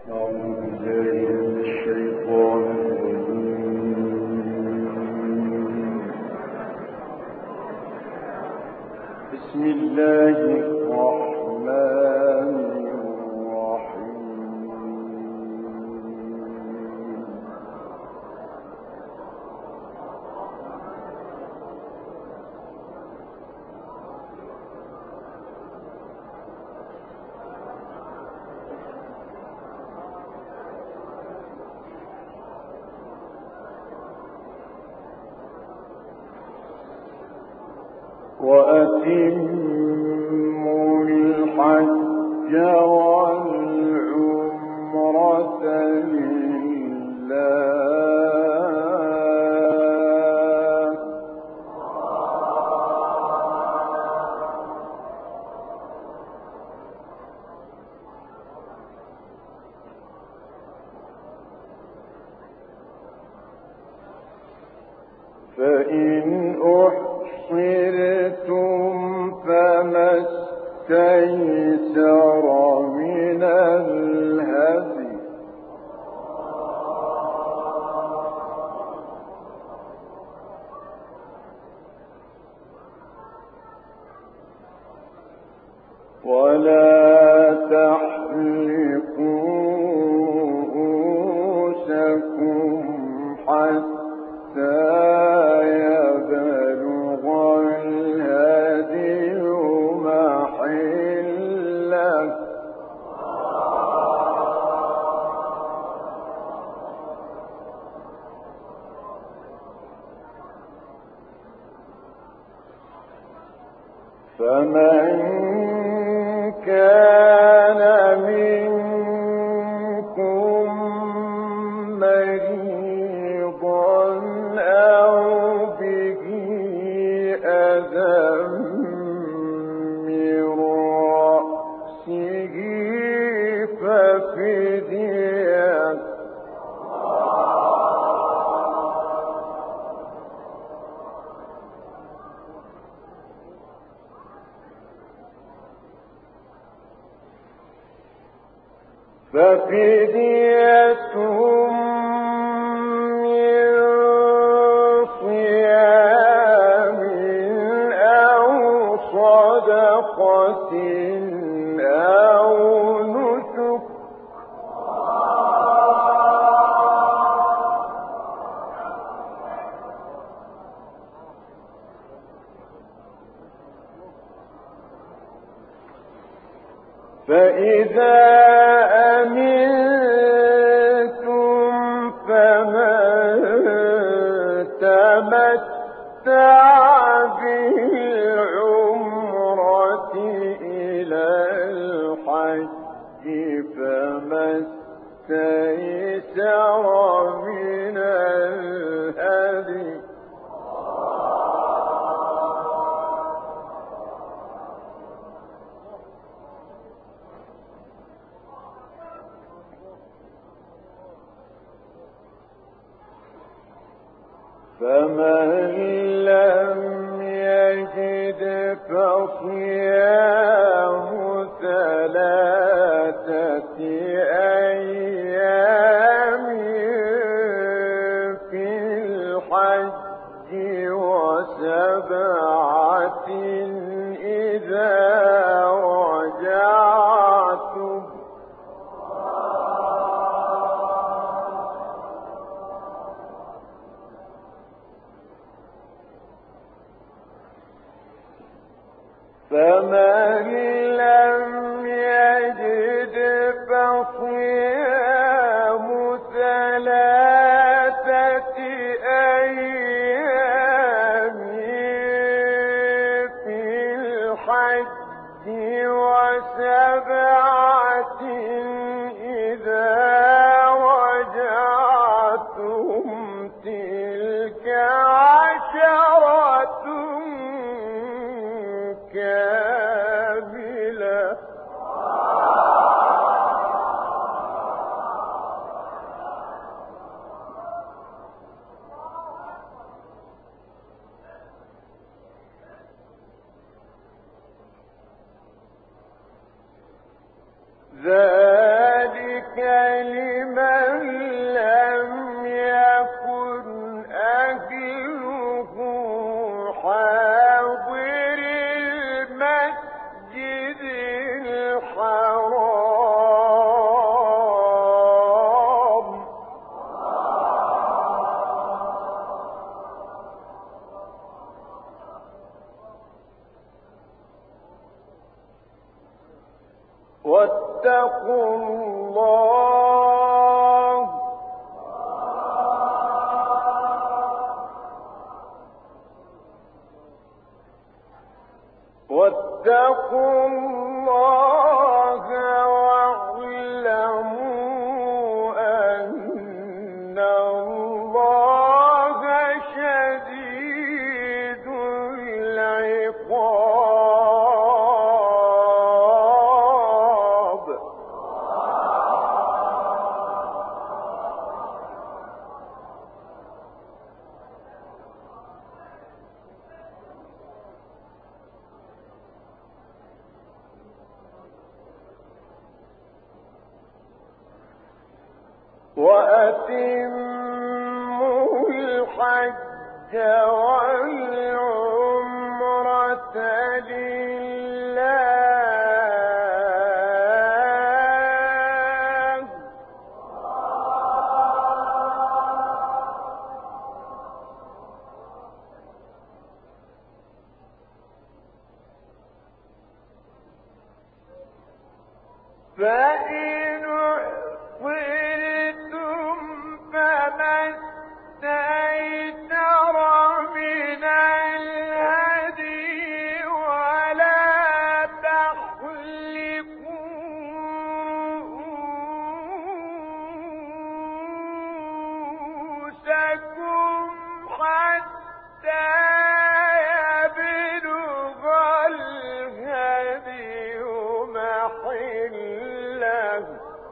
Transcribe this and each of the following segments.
وأتموا الحج والعمرة لله فإن أحصرتم فما استيسر من الهدي ولا تحلقوا رؤوسكم حتى يبلغ الهدي محله فمن كان منكم مريضا أو به أذى من رأسه ففدية من صيام أو صدقة أو نسك فإذا أمنتم فمن تمتع بالعمرة إلى الحج فما استيسر من الهدي فمن لم يجد فصيام 3 أيام في الحج و7 إذا رجعتم فمن لم يجد فصيام 3 أيام في الحج و7 إذا رجعتم تلك 10 كاملة لمن لم يكن أهله حاضر المسجد الحرام واتقوا الله واعلموا أن الله شديد العقاب وأتموا الحج والعمرة لله فإن أحصرتم فما استيسر من الهدي ولا تحلقوا رؤوسكم حتى يبلغ الهدي محله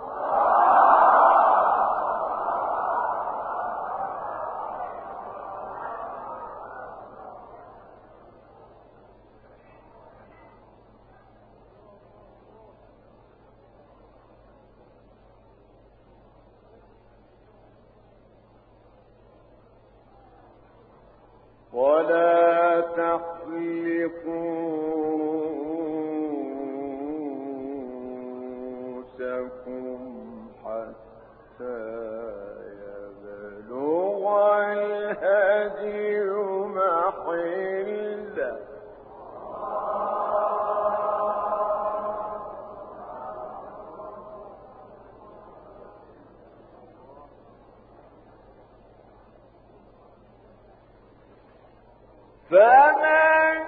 ولا تحلقوا رؤوسكم حتى يبلغ الهدي محله فمن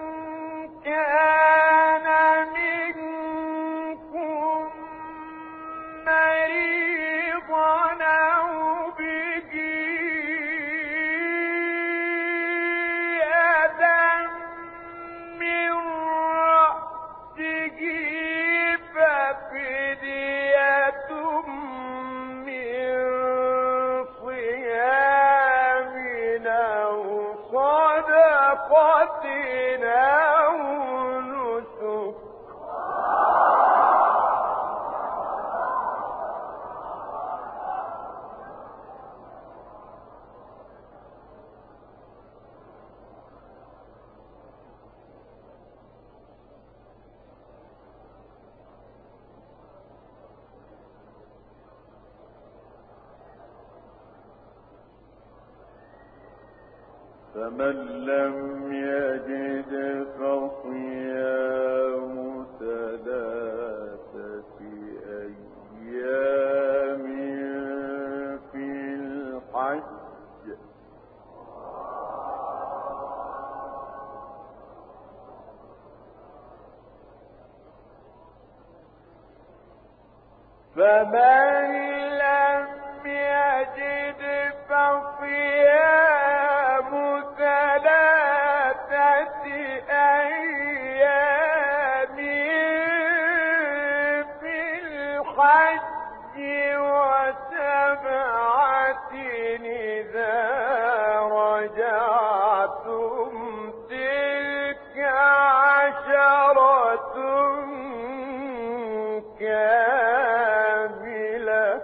كان منكم مريضا أو به أذى من رأسه ففدية من صيام أو صدقة أو نسك فمن لم يجد فصيام ثلاثة أيام في الحج فمن لم يجد فصيام ثلاثة أيام في الحج وسبعة إذا رجعتم تلك عشرة كاملة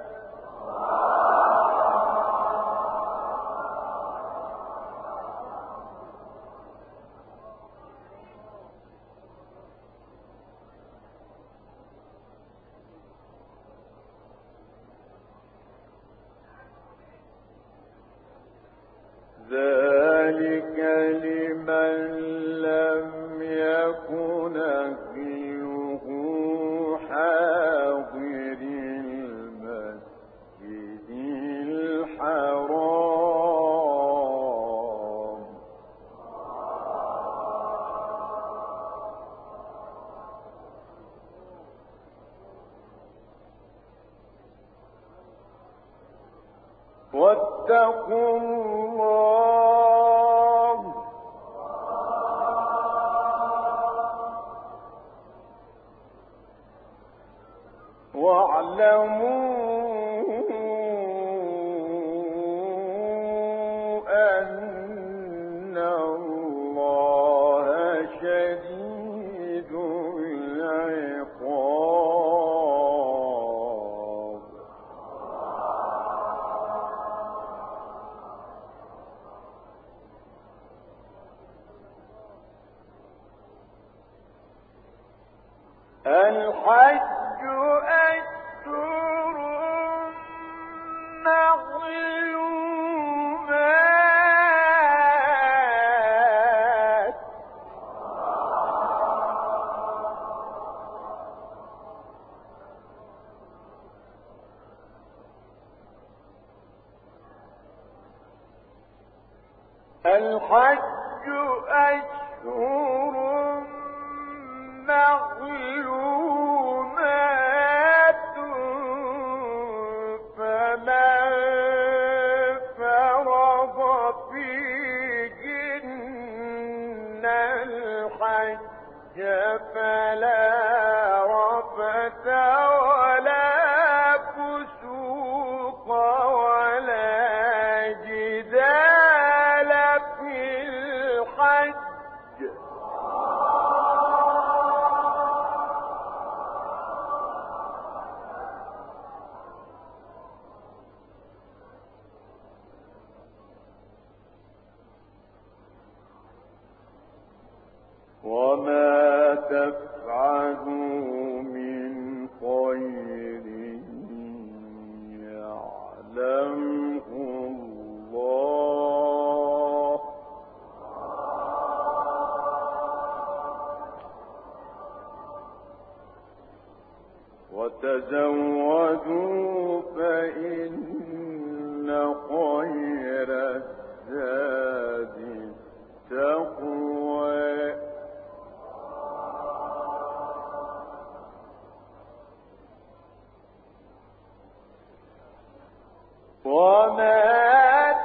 واتقوا الله واعلموا أن الله شديد العقاب. الحج أشهر معلومات الحج أشهر معلومات فمن فرض فيهن الحج فلا رفث ولا فسوق ولا جدال في الحج. وما تفعلوا من خير يعلمه الله وتزودوا فإن خير الزاد التقوى وما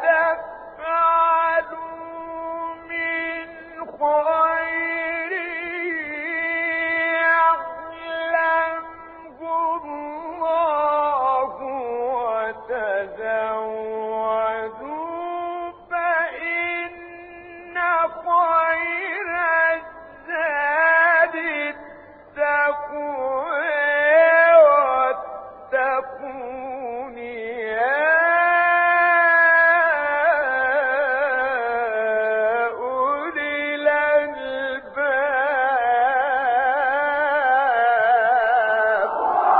تفعلوا من خير يعلمه الله وتزودوا فإن خير الزاد التقوى واتقون يا أولي الألباب.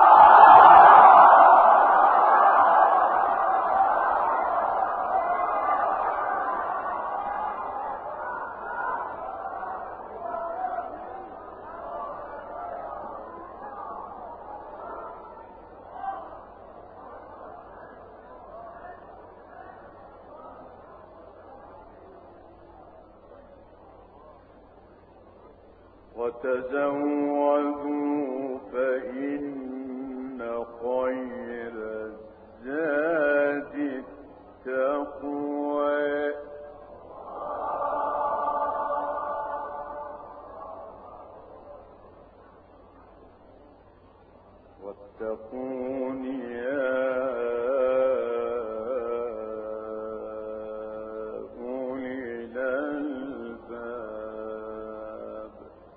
وتزودوا فإن خير الزاد التقوى واتقون يا أولي الألباب.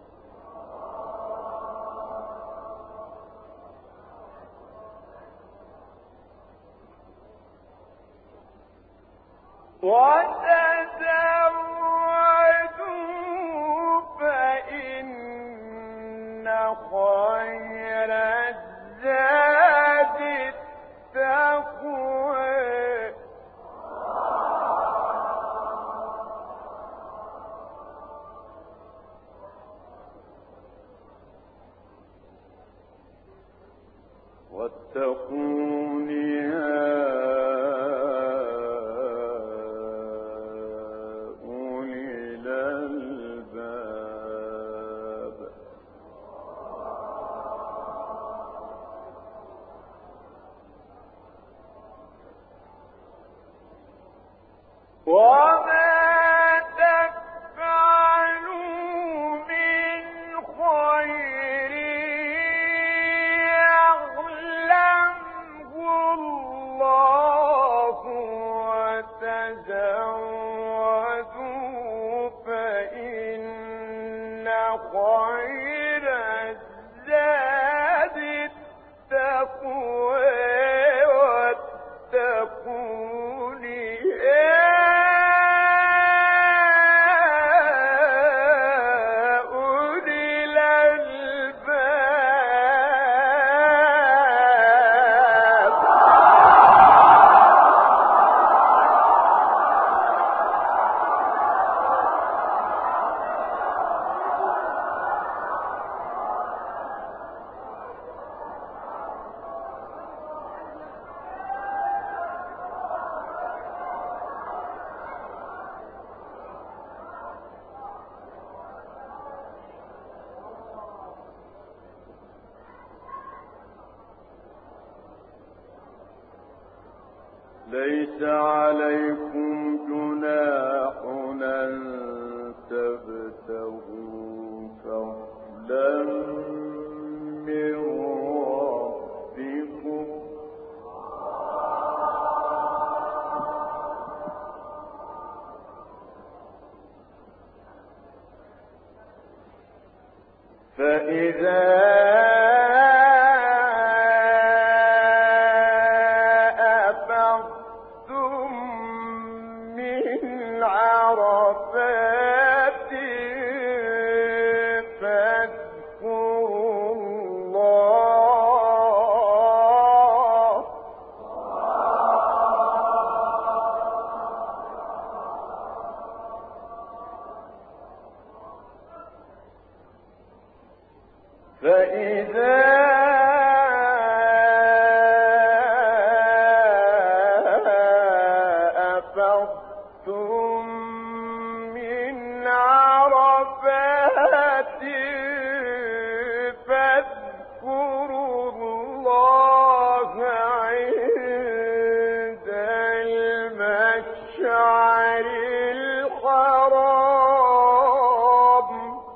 وتزودوا فإن خير الزاد التقوى واتقون يا ليس عليكم جناح أن تبتغوا فضلا من ربكم فإذا أفضتم من عرفات فاذكروا الله عند المشعر الحرام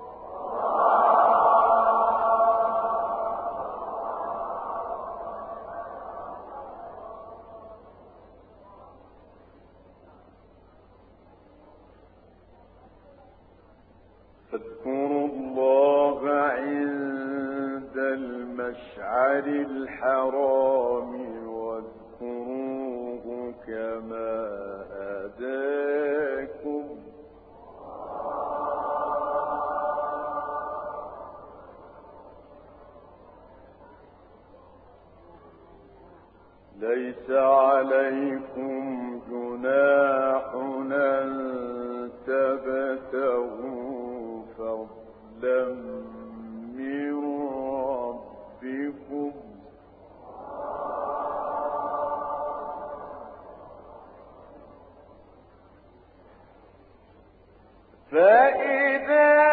فاذكروا الله عند المشعر الحرام واذكروه كما هداكم ليس عليكم جناح أن تبتغوا فضلا من ربكم فإذا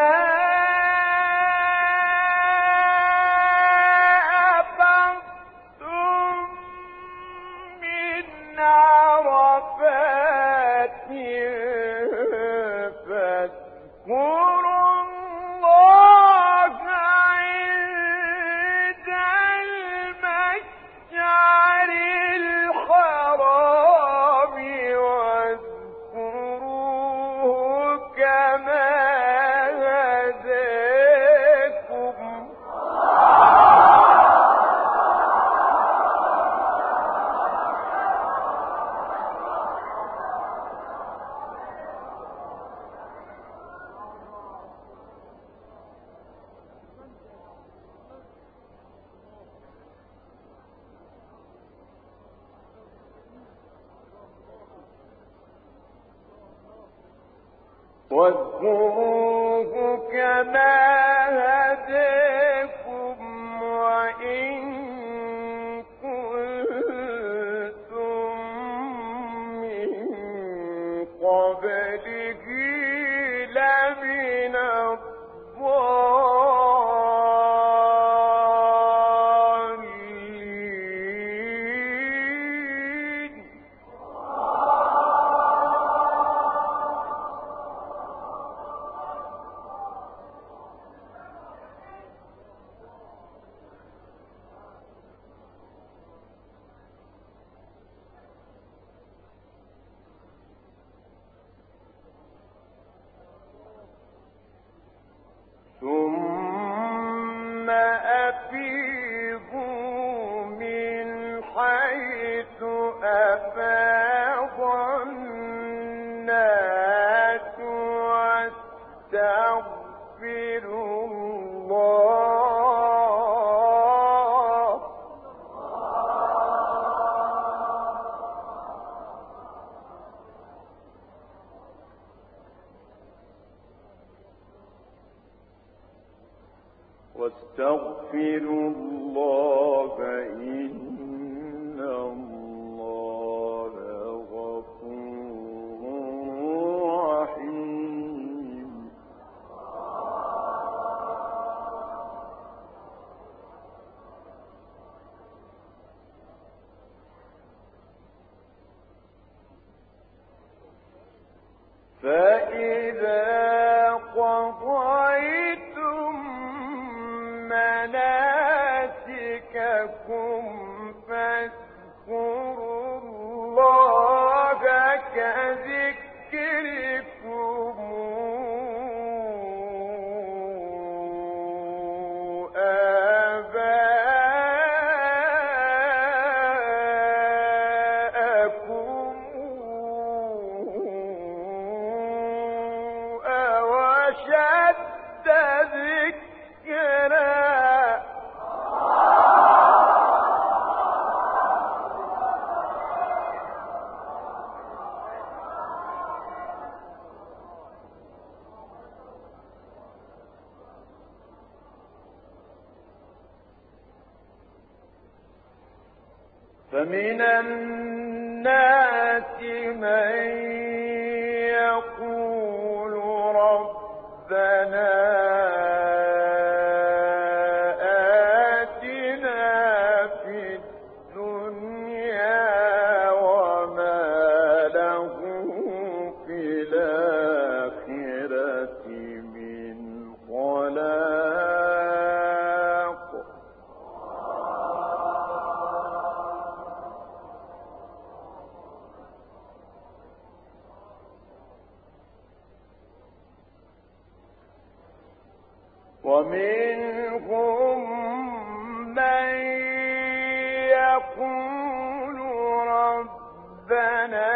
واذكروه كما هداكم وإن كنتم من قبله لمن الضالين أفاض الناس واستغفروا الله إن الله غفور رحيم. فإذا قضيتم مناسككم فاذكروا الله كذكركم آباءكم أو أشد ذكرا. فمن الناس من يقول ربنا آتنا في الدنيا وما له في الآخرة من خلاق. ومنهم من يقول ربنا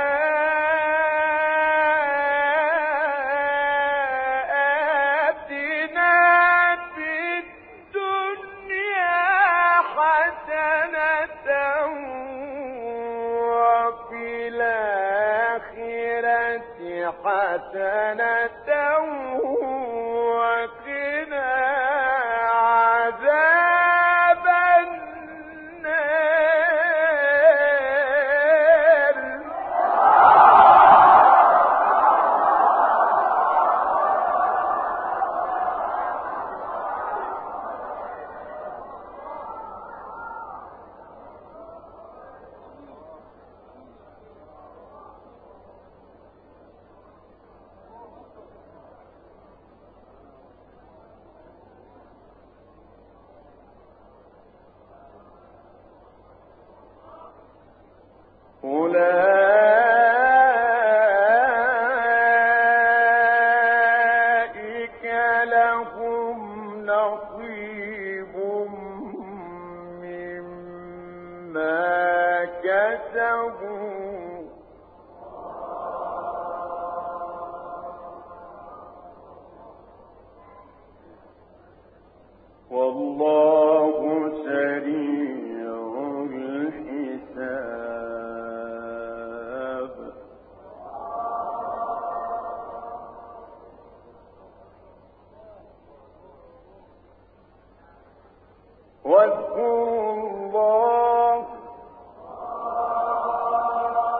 آتنا في الدنيا حسنة وفي الآخرة حسنة وقنا عذاب النار. أولئك لهم نصيب مما كسبوا والله سريع الحساب. واذكروا الله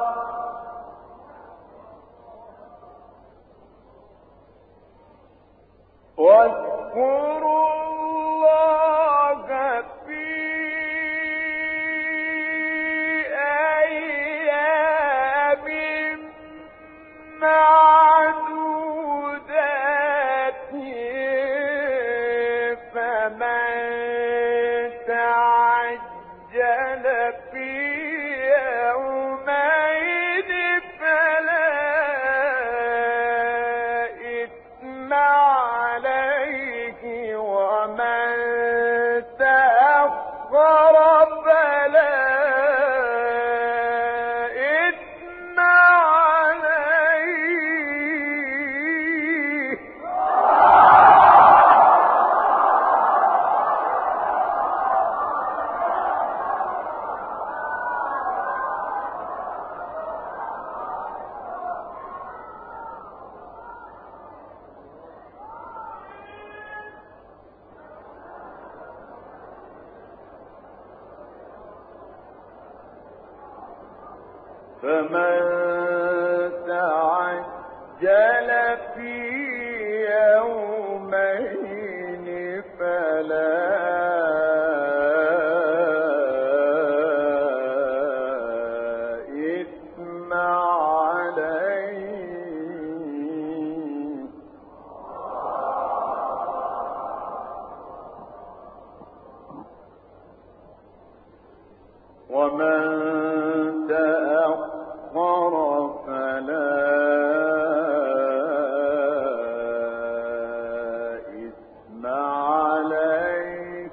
فمن تعجل في يومين فلا إثم عليه ومن تأخر فلا إثم عليه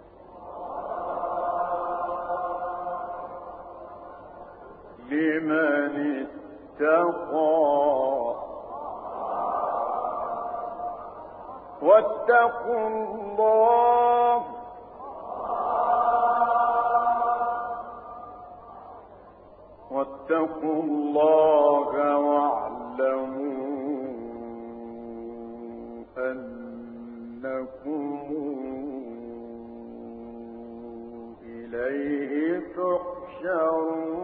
لمن اتقى واتقوا الله واعلموا أنكم إليه تحشرون